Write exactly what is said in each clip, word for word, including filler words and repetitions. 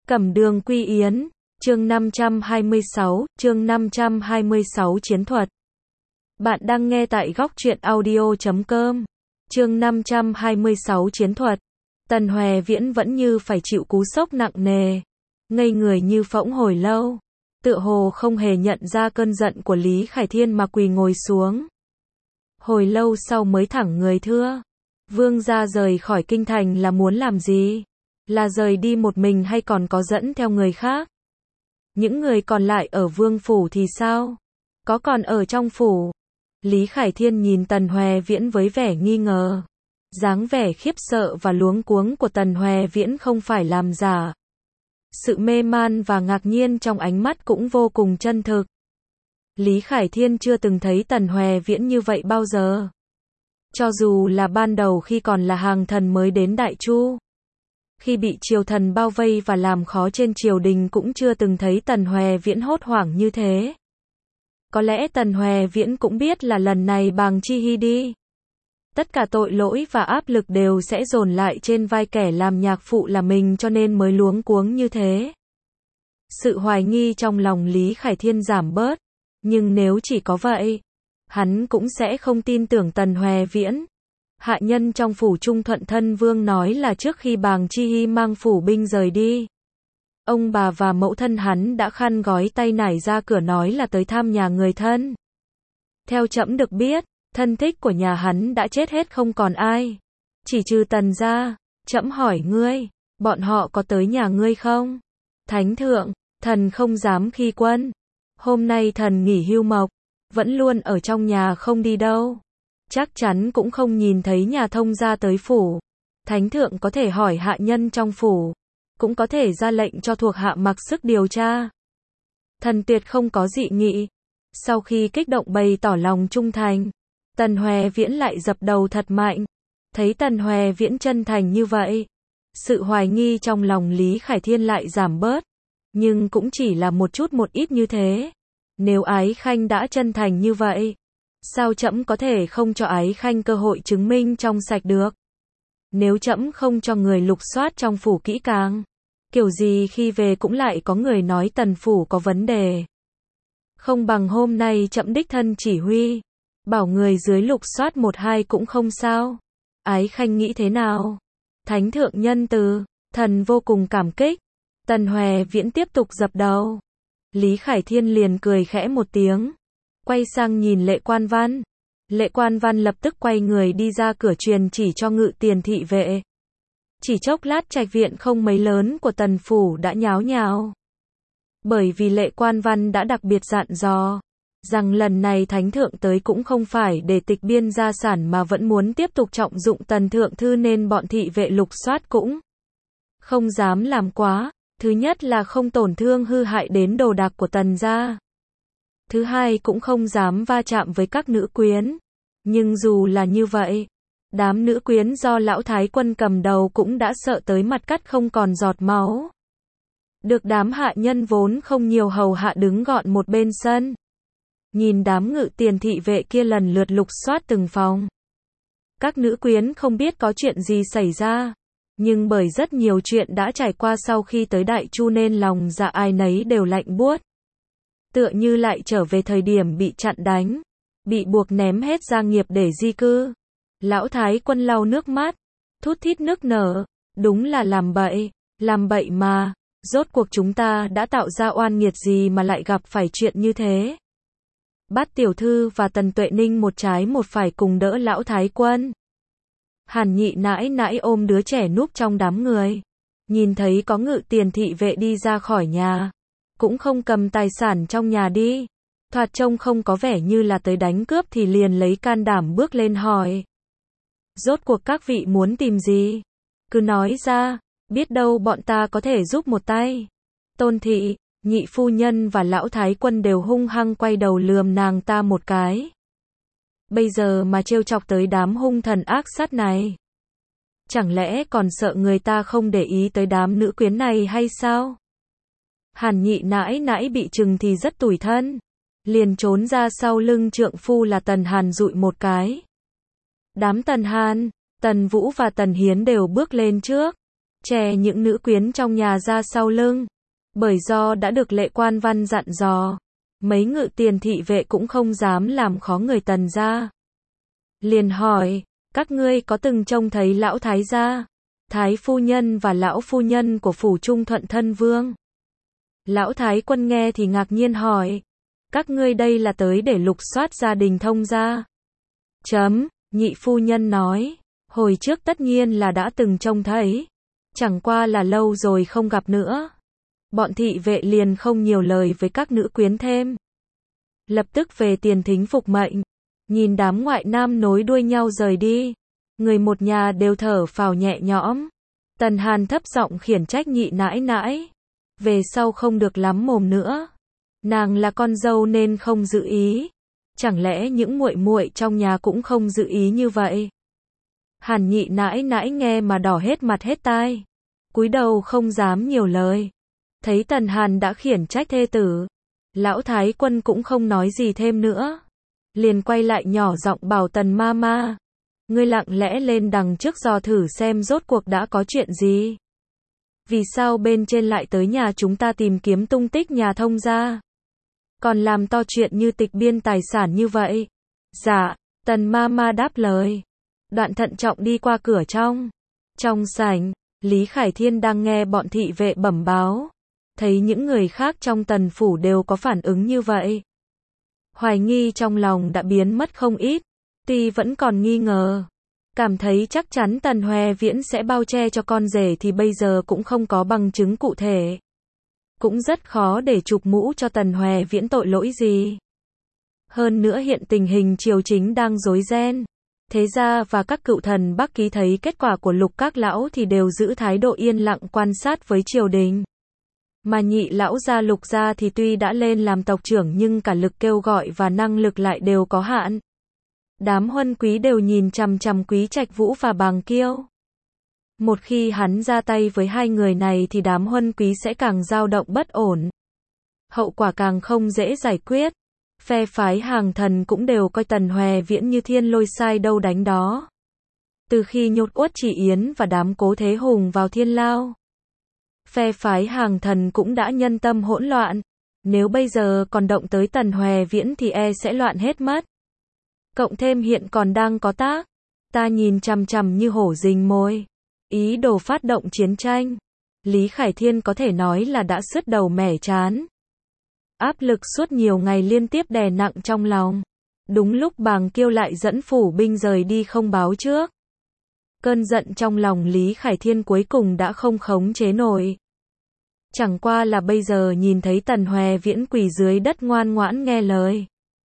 Cẩm Đường Quy Yến, chương năm trăm hai mươi sáu, chương năm trăm hai mươi sáu Chiến thuật. Bạn đang nghe tại góc truyện audio chấm com. Chương năm trăm hai mươi sáu Chiến thuật. Tần Hoè Viễn vẫn như phải chịu cú sốc nặng nề, ngây người như phỗng hồi lâu, tựa hồ không hề nhận ra cơn giận của Lý Khải Thiên mà quỳ ngồi xuống. Hồi lâu sau mới thẳng người thưa, vương gia rời khỏi kinh thành là muốn làm gì? Là rời đi một mình hay còn có dẫn theo người khác? Những người còn lại ở vương phủ thì sao? Có còn ở trong phủ? Lý Khải Thiên nhìn Tần Hoè Viễn với vẻ nghi ngờ. Dáng vẻ khiếp sợ và luống cuống của Tần Hoè Viễn không phải làm giả. Sự mê man và ngạc nhiên trong ánh mắt cũng vô cùng chân thực. Lý Khải Thiên chưa từng thấy Tần Hoè Viễn như vậy bao giờ. Cho dù là ban đầu khi còn là hàng thần mới đến Đại Chu, khi bị triều thần bao vây và làm khó trên triều đình cũng chưa từng thấy Tần Hoè Viễn hốt hoảng như thế. Có lẽ Tần Hoè Viễn cũng biết là lần này Bàng Chi Hy đi, tất cả tội lỗi và áp lực đều sẽ dồn lại trên vai kẻ làm nhạc phụ là mình, cho nên mới luống cuống như thế. Sự hoài nghi trong lòng Lý Khải Thiên giảm bớt, nhưng nếu chỉ có vậy, hắn cũng sẽ không tin tưởng Tần Hoè Viễn. Hạ nhân trong phủ Trung Thuận Thân Vương nói là trước khi Bàng Chi Hy mang phủ binh rời đi, ông bà và mẫu thân hắn đã khăn gói tay nải ra cửa nói là tới thăm nhà người thân. Theo trẫm được biết, thân thích của nhà hắn đã chết hết không còn ai, chỉ trừ Tần gia. Trẫm hỏi ngươi, bọn họ có tới nhà ngươi không? Thánh thượng, thần không dám khi quân. Hôm nay thần nghỉ hưu mộc, vẫn luôn ở trong nhà không đi đâu. Chắc chắn cũng không nhìn thấy nhà thông gia tới phủ. Thánh thượng có thể hỏi hạ nhân trong phủ, cũng có thể ra lệnh cho thuộc hạ mặc sức điều tra. Thần tuyệt không có dị nghị. Sau khi kích động bày tỏ lòng trung thành, Tần Hoè Viễn lại dập đầu thật mạnh. Thấy Tần Hoè Viễn chân thành như vậy, sự hoài nghi trong lòng Lý Khải Thiên lại giảm bớt, nhưng cũng chỉ là một chút một ít như thế. Nếu Ái Khanh đã chân thành như vậy, sao trẫm có thể không cho Ái Khanh cơ hội chứng minh trong sạch được? Nếu trẫm không cho người lục soát trong phủ kỹ càng, kiểu gì khi về cũng lại có người nói Tần phủ có vấn đề. Không bằng hôm nay trẫm đích thân chỉ huy, bảo người dưới lục soát một hai cũng không sao. Ái Khanh nghĩ thế nào? Thánh thượng nhân từ, thần vô cùng cảm kích. Tần Hoè Viễn tiếp tục dập đầu. Lý Khải Thiên liền cười khẽ một tiếng, quay sang nhìn Lệ Quan Văn. Lệ Quan Văn lập tức quay người đi ra cửa truyền chỉ cho ngự tiền thị vệ. Chỉ chốc lát trạch viện không mấy lớn của Tần phủ đã nháo nhào. Bởi vì Lệ Quan Văn đã đặc biệt dặn dò rằng lần này thánh thượng tới cũng không phải để tịch biên gia sản mà vẫn muốn tiếp tục trọng dụng Tần thượng thư, nên bọn thị vệ lục soát cũng không dám làm quá. Thứ nhất là không tổn thương hư hại đến đồ đạc của Tần gia. Thứ hai cũng không dám va chạm với các nữ quyến. Nhưng dù là như vậy, đám nữ quyến do lão thái quân cầm đầu cũng đã sợ tới mặt cắt không còn giọt máu. Được đám hạ nhân vốn không nhiều hầu hạ đứng gọn một bên sân. Nhìn đám ngự tiền thị vệ kia lần lượt lục soát từng phòng. Các nữ quyến không biết có chuyện gì xảy ra, nhưng bởi rất nhiều chuyện đã trải qua sau khi tới Đại Chu nên lòng dạ ai nấy đều lạnh buốt. Tựa như lại trở về thời điểm bị chặn đánh, bị buộc ném hết gia nghiệp để di cư. Lão thái quân lau nước mắt, thút thít nức nở, đúng là làm bậy, làm bậy mà, rốt cuộc chúng ta đã tạo ra oan nghiệt gì mà lại gặp phải chuyện như thế. Bát tiểu thư và Tần Tuệ Ninh một trái một phải cùng đỡ lão thái quân. Hàn Nhị nãi nãi ôm đứa trẻ núp trong đám người, nhìn thấy có ngự tiền thị vệ đi ra khỏi nhà, cũng không cầm tài sản trong nhà đi, thoạt trông không có vẻ như là tới đánh cướp, thì liền lấy can đảm bước lên hỏi: rốt cuộc các vị muốn tìm gì? Cứ nói ra, biết đâu bọn ta có thể giúp một tay. Tôn thị, nhị phu nhân và lão thái quân đều hung hăng quay đầu lườm nàng ta một cái. Bây giờ mà trêu chọc tới đám hung thần ác sát này, chẳng lẽ còn sợ người ta không để ý tới đám nữ quyến này hay sao? Hàn Nhị nãi nãi bị trừng thì rất tủi thân, liền trốn ra sau lưng trượng phu là Tần Hàn dụi một cái. Đám Tần Hàn, Tần Vũ và Tần Hiến đều bước lên trước, che những nữ quyến trong nhà ra sau lưng. Bởi do đã được Lệ Quan Văn dặn dò, mấy ngự tiền thị vệ cũng không dám làm khó người Tần gia. Liền hỏi, các ngươi có từng trông thấy lão thái gia, thái phu nhân và lão phu nhân của phủ Trung Thuận thân vương? Lão thái quân nghe thì ngạc nhiên hỏi, các ngươi đây là tới để lục soát gia đình thông gia? Chấm, nhị phu nhân nói, hồi trước tất nhiên là đã từng trông thấy, chẳng qua là lâu rồi không gặp nữa. Bọn thị vệ liền không nhiều lời với các nữ quyến thêm. Lập tức về tiền thính phục mệnh, nhìn đám ngoại nam nối đuôi nhau rời đi. Người một nhà đều thở phào nhẹ nhõm. Tần Hàn thấp giọng khiển trách nhị nãi nãi, về sau không được lắm mồm nữa. Nàng là con dâu nên không giữ ý. Chẳng lẽ những muội muội trong nhà cũng không giữ ý như vậy? Hàn nhị nãi nãi nghe mà đỏ hết mặt hết tai, cúi đầu không dám nhiều lời. Thấy Tần Hàn đã khiển trách thê tử, lão thái quân cũng không nói gì thêm nữa. Liền quay lại nhỏ giọng bảo Tần ma ma, ngươi lặng lẽ lên đằng trước dò thử xem rốt cuộc đã có chuyện gì. Vì sao bên trên lại tới nhà chúng ta tìm kiếm tung tích nhà thông gia, còn làm to chuyện như tịch biên tài sản như vậy? Dạ, Tần ma ma đáp lời. Đoạn thận trọng đi qua cửa trong. Trong sảnh, Lý Khải Thiên đang nghe bọn thị vệ bẩm báo. Thấy những người khác trong Tần phủ đều có phản ứng như vậy, hoài nghi trong lòng đã biến mất không ít. Tuy vẫn còn nghi ngờ, cảm thấy chắc chắn Tần Hoè Viễn sẽ bao che cho con rể thì bây giờ cũng không có bằng chứng cụ thể. Cũng rất khó để chụp mũ cho Tần Hoè Viễn tội lỗi gì. Hơn nữa hiện tình hình triều chính đang rối ren. Thế gia và các cựu thần Bắc Ký thấy kết quả của Lục các lão thì đều giữ thái độ yên lặng quan sát với triều đình. Mà nhị lão gia Lục gia thì tuy đã lên làm tộc trưởng nhưng cả lực kêu gọi và năng lực lại đều có hạn. Đám huân quý đều nhìn chằm chằm Quý Trạch Vũ và Bàng Kiêu. Một khi hắn ra tay với hai người này thì đám huân quý sẽ càng dao động bất ổn. Hậu quả càng không dễ giải quyết. Phe phái Hàng Thần cũng đều coi Tần Hoè Viễn như thiên lôi sai đâu đánh đó. Từ khi nhốt Uất Chỉ Yến và đám Cố Thế Hùng vào thiên lao, phe phái Hàng Thần cũng đã nhân tâm hỗn loạn. Nếu bây giờ còn động tới Tần Hoè Viễn thì e sẽ loạn hết mất. Cộng thêm hiện còn đang có tác, ta nhìn chằm chằm như hổ rình mồi, ý đồ phát động chiến tranh. Lý Khải Thiên có thể nói là đã sứt đầu mẻ trán. Áp lực suốt nhiều ngày liên tiếp đè nặng trong lòng. Đúng lúc Bàng Kiêu lại dẫn phủ binh rời đi không báo trước. Cơn giận trong lòng Lý Khải Thiên cuối cùng đã không khống chế nổi. Chẳng qua là bây giờ nhìn thấy Tần Hoè Viễn quỳ dưới đất ngoan ngoãn nghe lời,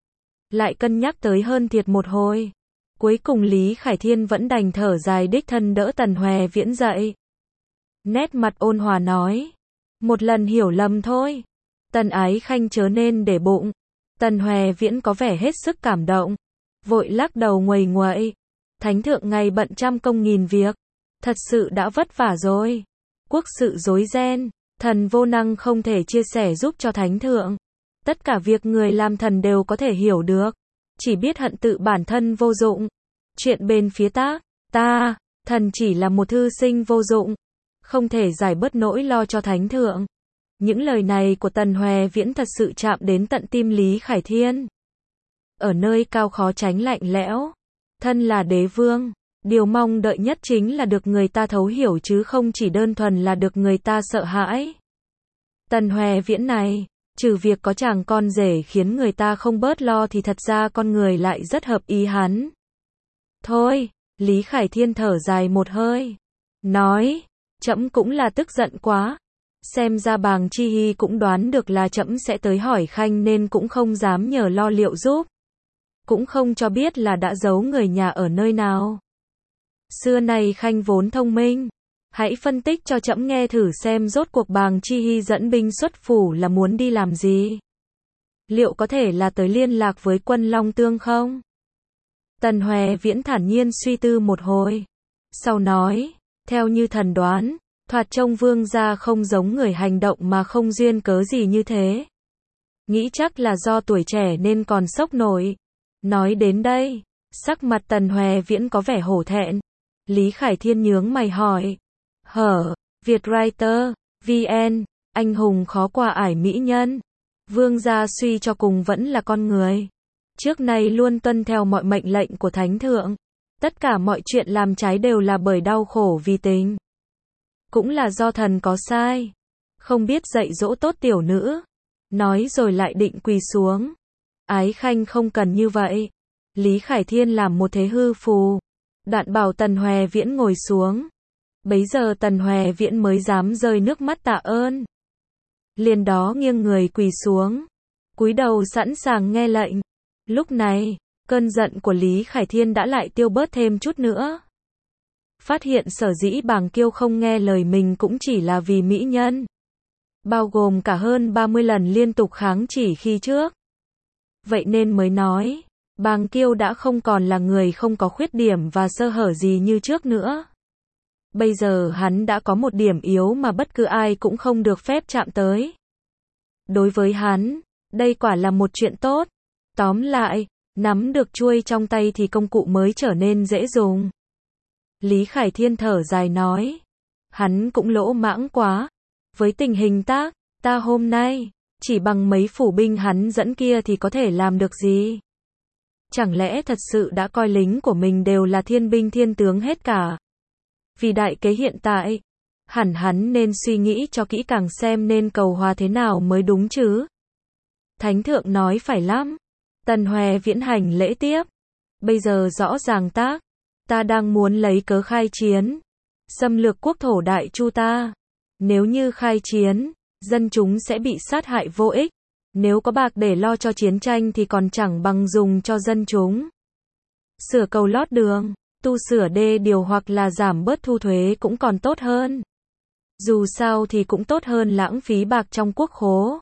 lại cân nhắc tới hơn thiệt một hồi. Cuối cùng Lý Khải Thiên vẫn đành thở dài đích thân đỡ Tần Hoè Viễn dậy. Nét mặt ôn hòa nói, một lần hiểu lầm thôi. Tần Ái Khanh chớ nên để bụng. Tần Hoè Viễn có vẻ hết sức cảm động, vội lắc đầu nguầy nguậy. Thánh thượng ngày bận trăm công nghìn việc, thật sự đã vất vả rồi. Quốc sự rối ren, thần vô năng không thể chia sẻ giúp cho thánh thượng. Tất cả việc người làm thần đều có thể hiểu được, chỉ biết hận tự bản thân vô dụng. Chuyện bên phía tác, ta, thần chỉ là một thư sinh vô dụng, không thể giải bớt nỗi lo cho thánh thượng. Những lời này của Tần Hoè Viễn thật sự chạm đến tận tim Lý Khải Thiên. Ở nơi cao khó tránh lạnh lẽo, thân là đế vương, điều mong đợi nhất chính là được người ta thấu hiểu chứ không chỉ đơn thuần là được người ta sợ hãi. Tần Hoè Viễn này, trừ việc có chàng con rể khiến người ta không bớt lo thì thật ra con người lại rất hợp ý hắn. Thôi, Lý Khải Thiên thở dài một hơi, nói, trẫm cũng là tức giận quá. Xem ra Bàng Chi Hy cũng đoán được là trẫm sẽ tới hỏi Khanh nên cũng không dám nhờ lo liệu giúp. Cũng không cho biết là đã giấu người nhà ở nơi nào. Xưa này Khanh vốn thông minh, hãy phân tích cho trẫm nghe thử xem rốt cuộc Bàng Chi Hy dẫn binh xuất phủ là muốn đi làm gì. Liệu có thể là tới liên lạc với quân Long Tương không? Tần Hoè Viễn thản nhiên suy tư một hồi, sau nói, theo như thần đoán, thoạt trông vương gia không giống người hành động mà không duyên cớ gì như thế. Nghĩ chắc là do tuổi trẻ nên còn sốc nổi. Nói đến đây, sắc mặt Tần Hoè Viễn có vẻ hổ thẹn. Lý Khải Thiên nhướng mày hỏi, hở, Vietwriter, vê en, anh hùng khó qua ải mỹ nhân. Vương gia suy cho cùng vẫn là con người. Trước nay luôn tuân theo mọi mệnh lệnh của Thánh Thượng. Tất cả mọi chuyện làm trái đều là bởi đau khổ vì tình. Cũng là do thần có sai. Không biết dạy dỗ tốt tiểu nữ. Nói rồi lại định quỳ xuống. Ái khanh không cần như vậy. Lý Khải Thiên làm một thế hư phù. Đoạn bảo Tần Hòe Viễn ngồi xuống. Bấy giờ Tần Hòe Viễn mới dám rơi nước mắt tạ ơn. Liền đó nghiêng người quỳ xuống. Cúi đầu sẵn sàng nghe lệnh. Lúc này, cơn giận của Lý Khải Thiên đã lại tiêu bớt thêm chút nữa. Phát hiện sở dĩ Bàng Kiêu không nghe lời mình cũng chỉ là vì mỹ nhân. Bao gồm cả hơn ba mươi lần liên tục kháng chỉ khi trước. Vậy nên mới nói, Bàng Kiêu đã không còn là người không có khuyết điểm và sơ hở gì như trước nữa. Bây giờ hắn đã có một điểm yếu mà bất cứ ai cũng không được phép chạm tới. Đối với hắn, đây quả là một chuyện tốt. Tóm lại, nắm được chuôi trong tay thì công cụ mới trở nên dễ dùng. Lý Khải Thiên thở dài nói. Hắn cũng lỗ mãng quá. Với tình hình tác, ta hôm nay, chỉ bằng mấy phủ binh hắn dẫn kia thì có thể làm được gì? Chẳng lẽ thật sự đã coi lính của mình đều là thiên binh thiên tướng hết cả? Vì đại kế hiện tại, hẳn hắn nên suy nghĩ cho kỹ càng xem nên cầu hòa thế nào mới đúng chứ. Thánh thượng nói phải lắm. Tần Hòe Viễn hành lễ tiếp. Bây giờ rõ ràng tác, ta đang muốn lấy cớ khai chiến, xâm lược quốc thổ Đại Chu ta. Nếu như khai chiến, dân chúng sẽ bị sát hại vô ích. Nếu có bạc để lo cho chiến tranh thì còn chẳng bằng dùng cho dân chúng. Sửa cầu lót đường, tu sửa đê điều hoặc là giảm bớt thu thuế cũng còn tốt hơn. Dù sao thì cũng tốt hơn lãng phí bạc trong quốc khố.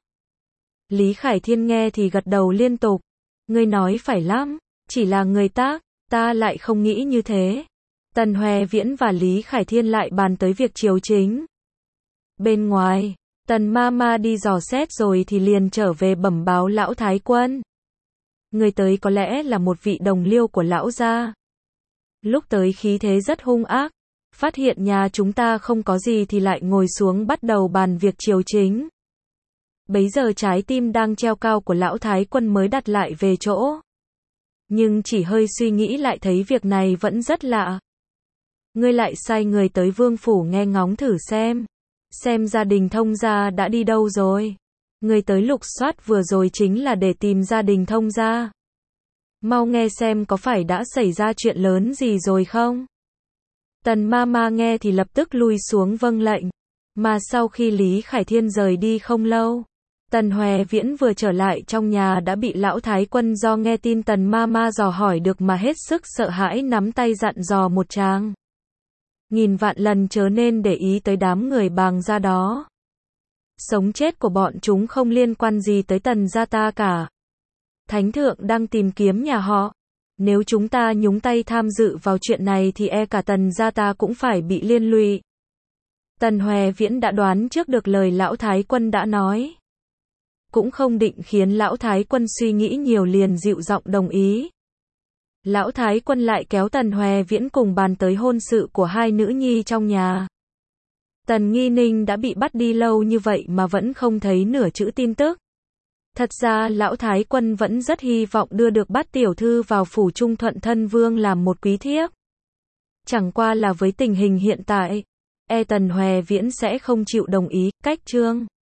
Lý Khải Thiên nghe thì gật đầu liên tục. Ngươi nói phải lắm, chỉ là người tác, ta lại không nghĩ như thế. Tần Hòe Viễn và Lý Khải Thiên lại bàn tới việc triều chính. Bên ngoài, Tần ma ma đi dò xét rồi thì liền trở về bẩm báo lão thái quân. Người tới có lẽ là một vị đồng liêu của lão gia. Lúc tới khí thế rất hung ác, phát hiện nhà chúng ta không có gì thì lại ngồi xuống bắt đầu bàn việc triều chính. Bấy giờ trái tim đang treo cao của lão thái quân mới đặt lại về chỗ. Nhưng chỉ hơi suy nghĩ lại thấy việc này vẫn rất lạ. Ngươi lại sai người tới vương phủ nghe ngóng thử xem. Xem gia đình thông gia đã đi đâu rồi. Người tới lục soát vừa rồi chính là để tìm gia đình thông gia. Mau nghe xem có phải đã xảy ra chuyện lớn gì rồi không? Tần ma ma nghe thì lập tức lui xuống vâng lệnh. Mà sau khi Lý Khải Thiên rời đi không lâu, Tần Hòe Viễn vừa trở lại trong nhà đã bị lão thái quân do nghe tin Tần ma ma dò hỏi được mà hết sức sợ hãi nắm tay dặn dò một tràng. Nghìn vạn lần chớ nên để ý tới đám người Bàng gia đó. Sống chết của bọn chúng không liên quan gì tới Tần gia ta cả. Thánh thượng đang tìm kiếm nhà họ. Nếu chúng ta nhúng tay tham dự vào chuyện này thì e cả Tần gia ta cũng phải bị liên lụy. Tần Hòe Viễn đã đoán trước được lời lão thái quân đã nói. Cũng không định khiến lão thái quân suy nghĩ nhiều liền dịu giọng đồng ý. Lão thái quân lại kéo Tần Hòe Viễn cùng bàn tới hôn sự của hai nữ nhi trong nhà. Tần Nghi Ninh đã bị bắt đi lâu như vậy mà vẫn không thấy nửa chữ tin tức. Thật ra lão thái quân vẫn rất hy vọng đưa được Bát tiểu thư vào phủ Trung Thuận thân vương làm một quý thiếp. Chẳng qua là với tình hình hiện tại, e Tần Hòe Viễn sẽ không chịu đồng ý. Cách chương